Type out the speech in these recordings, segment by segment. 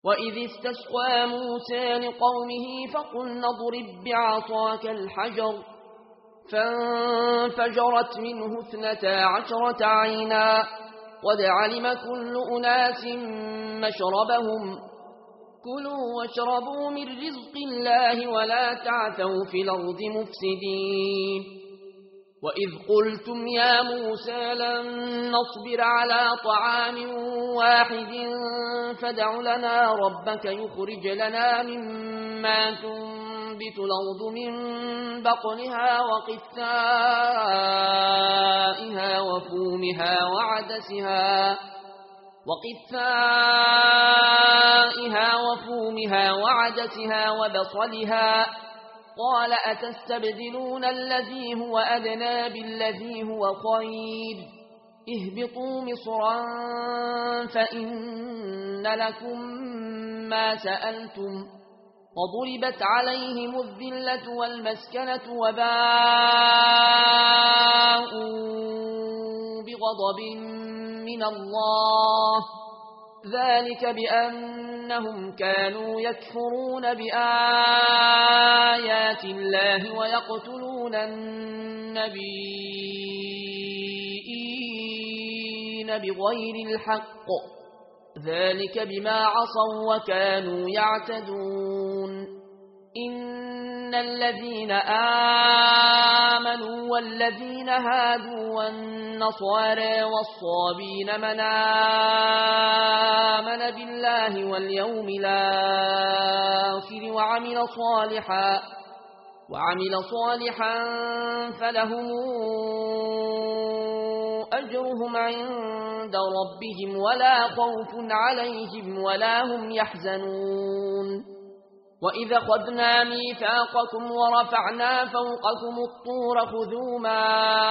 وإذ استسقى موسى لقومه فقلنا اضرب بعصاك الحجر فانفجرت منه 12 عينا قد علم كل أناس مشربهم كلوا واشربوا من رزق الله ولا تعثوا في الأرض مفسدين وإذ قلتم يا موسى لن نصبر على طعام واحد فادع لنا ربك يخرج لنا مما تنبت الأرض من بقلها وقثائها وفومها وعدسها وبصلها قال أتستبدلون الذي هو أدنى بالذي هو خير اهبطوا مصرا فإن لكم ما سألتم وضربت عليهم الذلة والمسكنة وباءوا بغضب من الله ذلك بأنهم كانوا يكفرون بآيات الله ويقتلون النبيين بغير الحق ذلك بما عصوا وكانوا يعتدون إن الذين آمنوا والذين هادوا والنصارى والصابين من آمن بالله واليوم الآخر وعمل صالحا فلهم أجرهم عند ربهم ولا خوف عليهم ولا هم يحزنون وإذا خذنا ميثاقكم ورفعنا فوقكم الطور خذوا ما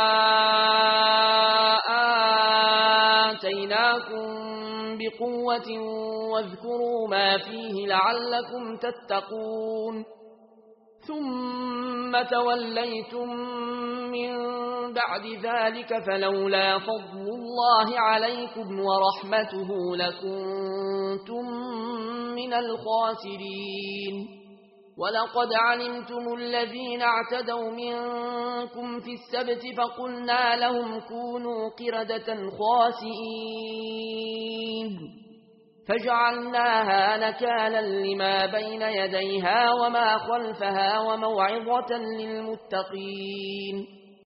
آتيناكم بقوة واذكروا ما فيه لعلكم تتقون ثم توليتم من بعد ذلك فلولا فضل الله عليكم ورحمته لكنتم من الخاسرين ولقد علمتم الذين اعتدوا منكم في السبت فقلنا لهم كونوا قردة خاسئين فجعلناها نكالا لما بين يديها وما خلفها وموعظة للمتقين